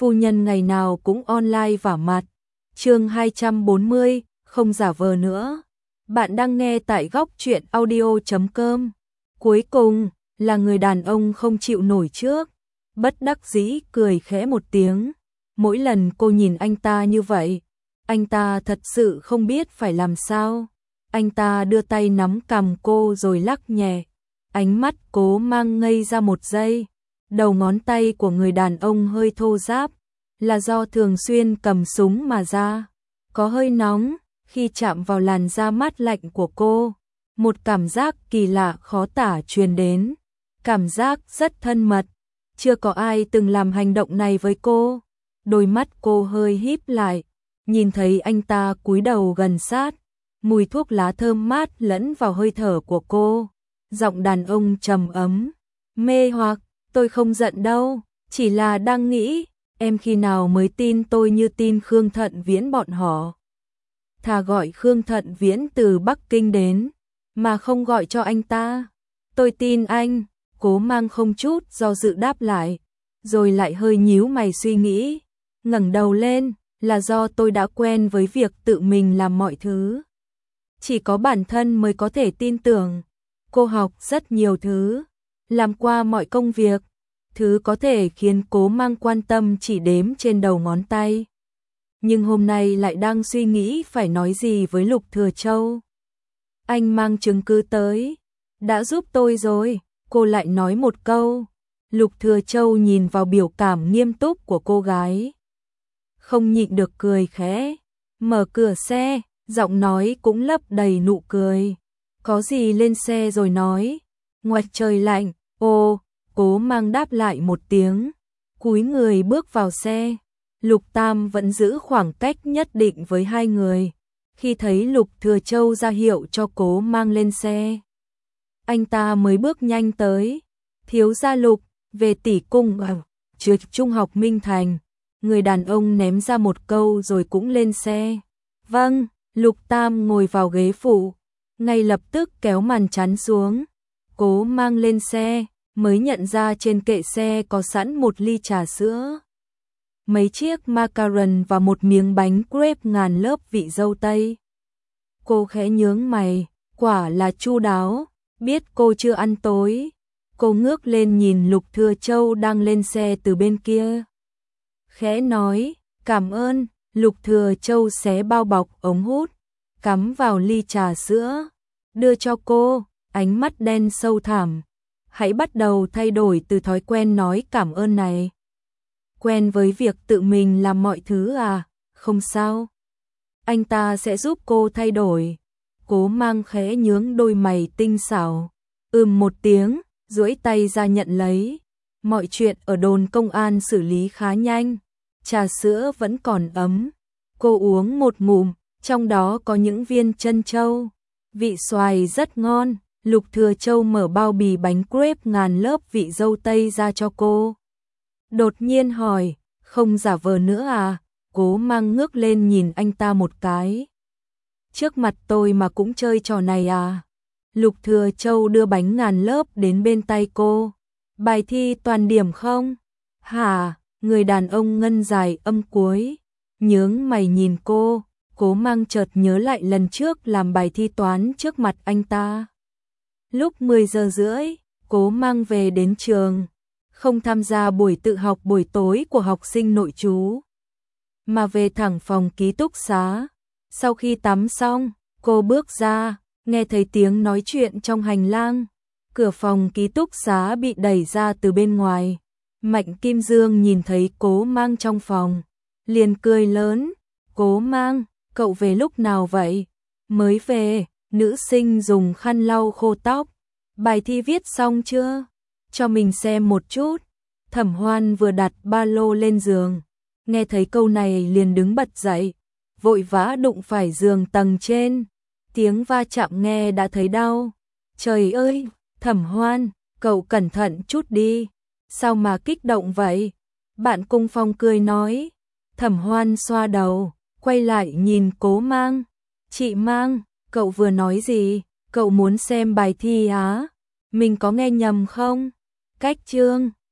phu nhân ngày nào cũng online vả mặt. Chương 240, không giả vờ nữa. Bạn đang nghe tại góc truyện audio.com. Cuối cùng là người đàn ông không chịu nổi trước, bất đắc dĩ cười khẽ một tiếng. Mỗi lần cô nhìn anh ta như vậy, anh ta thật sự không biết phải làm sao. Anh ta đưa tay nắm cằm cô rồi lắc nhẹ. Ánh mắt Cố Mang ngây ra một giây. Đầu ngón tay của người đàn ông hơi thô ráp, là do thường xuyên cầm súng mà ra. Có hơi nóng, khi chạm vào làn da mát lạnh của cô, một cảm giác kỳ lạ khó tả truyền đến. Cảm giác rất thân mật, chưa có ai từng làm hành động này với cô. Đôi mắt cô hơi híp lại, nhìn thấy anh ta cúi đầu gần sát, mùi thuốc lá thơm mát lẫn vào hơi thở của cô. Giọng đàn ông trầm ấm, mê hoặc. Tôi không giận đâu, chỉ là đang nghĩ, em khi nào mới tin tôi như tin Khương Thận Viễn bọn họ. Thà gọi Khương Thận Viễn từ Bắc Kinh đến, mà không gọi cho anh ta. Tôi tin anh. Cố Mang không chút do dự đáp lại, rồi lại hơi nhíu mày suy nghĩ. Ngẩng đầu lên, là do tôi đã quen với việc tự mình làm mọi thứ. Chỉ có bản thân mới có thể tin tưởng. Cô học rất nhiều thứ, làm qua mọi công việc, thứ có thể khiến Cố Mang quan tâm chỉ đếm trên đầu ngón tay. Nhưng hôm nay lại đang suy nghĩ phải nói gì với Lục Thừa Châu. Anh mang chứng cứ tới, đã giúp tôi rồi, cô lại nói một câu. Lục Thừa Châu nhìn vào biểu cảm nghiêm túc của cô gái, không nhịn được cười khẽ, mở cửa xe, giọng nói cũng lấp đầy nụ cười. Có gì lên xe rồi nói. Ngoài trời lạnh. Ô, Cố Mang đáp lại một tiếng, cúi người bước vào xe. Lục Tam vẫn giữ khoảng cách nhất định với hai người. Khi thấy Lục Thừa Châu ra hiệu cho Cố Mang lên xe, anh ta mới bước nhanh tới. Thiếu gia Lục, về tỷ cung ở trường trung học Minh Thành. Người đàn ông ném ra một câu rồi cũng lên xe. Vâng. Lục Tam ngồi vào ghế phụ, ngay lập tức kéo màn chắn xuống. Cố Mang lên xe, mới nhận ra trên kệ xe có sẵn một ly trà sữa, mấy chiếc macaron và một miếng bánh crepe ngàn lớp vị dâu tây. Cô khẽ nhướng mày, quả là chu đáo, biết cô chưa ăn tối. Cô ngước lên nhìn Lục Thừa Châu đang lên xe từ bên kia, khẽ nói, cảm ơn. Lục Thừa Châu xé bao bọc ống hút, cắm vào ly trà sữa, đưa cho cô, ánh mắt đen sâu thẳm. Hãy bắt đầu thay đổi từ thói quen nói cảm ơn này. Quen với việc tự mình làm mọi thứ à? Không sao, anh ta sẽ giúp cô thay đổi. Cố Mang khẽ nhướng đôi mày tinh xảo, một tiếng, duỗi tay ra nhận lấy. Mọi chuyện ở đồn công an xử lý khá nhanh, trà sữa vẫn còn ấm. Cô uống một ngụm, trong đó có những viên trân châu, vị xoài rất ngon. Lục Thừa Châu mở bao bì bánh crepe ngàn lớp vị dâu tây ra cho cô. Đột nhiên hỏi, không giả vờ nữa à? Cố Mang ngước lên nhìn anh ta một cái. Trước mặt tôi mà cũng chơi trò này à? Lục Thừa Châu đưa bánh ngàn lớp đến bên tay cô. Bài thi toàn điểm không? Hả? Người đàn ông ngân dài âm cuối, nhướng mày nhìn cô. Cố Mang chợt nhớ lại lần trước làm bài thi toán trước mặt anh ta. Lúc 10 giờ rưỡi, Cố Mang về đến trường, không tham gia buổi tự học buổi tối của học sinh nội trú, mà về thẳng phòng ký túc xá. Sau khi tắm xong, cô bước ra, nghe thấy tiếng nói chuyện trong hành lang. Cửa phòng ký túc xá bị đẩy ra từ bên ngoài. Mạnh Kim Dương nhìn thấy Cố Mang trong phòng, liền cười lớn. Cố Mang, cậu về lúc nào vậy? Mới về. Nữ sinh dùng khăn lau khô tóc. Bài thi viết xong chưa? Cho mình xem một chút. Thẩm Hoan vừa đặt ba lô lên giường, nghe thấy câu này liền đứng bật dậy, vội vã đụng phải giường tầng trên. Tiếng va chạm nghe đã thấy đau. Trời ơi, Thẩm Hoan, cậu cẩn thận chút đi. Sao mà kích động vậy? Bạn cùng phòng cười nói. Thẩm Hoan xoa đầu, quay lại nhìn Cố Mang. Chị Mang, cậu vừa nói gì? Cậu muốn xem bài thi á? Mình có nghe nhầm không? Cách chương